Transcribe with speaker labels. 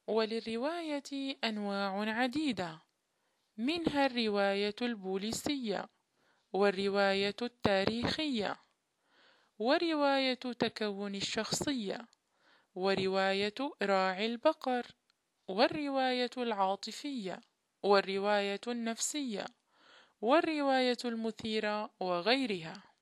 Speaker 1: وللرواية أنواع عديدة، منها الرواية البوليسية، والرواية التاريخية، ورواية تكون الشخصية، ورواية راعي البقر، والرواية العاطفية، والرواية النفسية، والرواية المثيرة، وغيرها.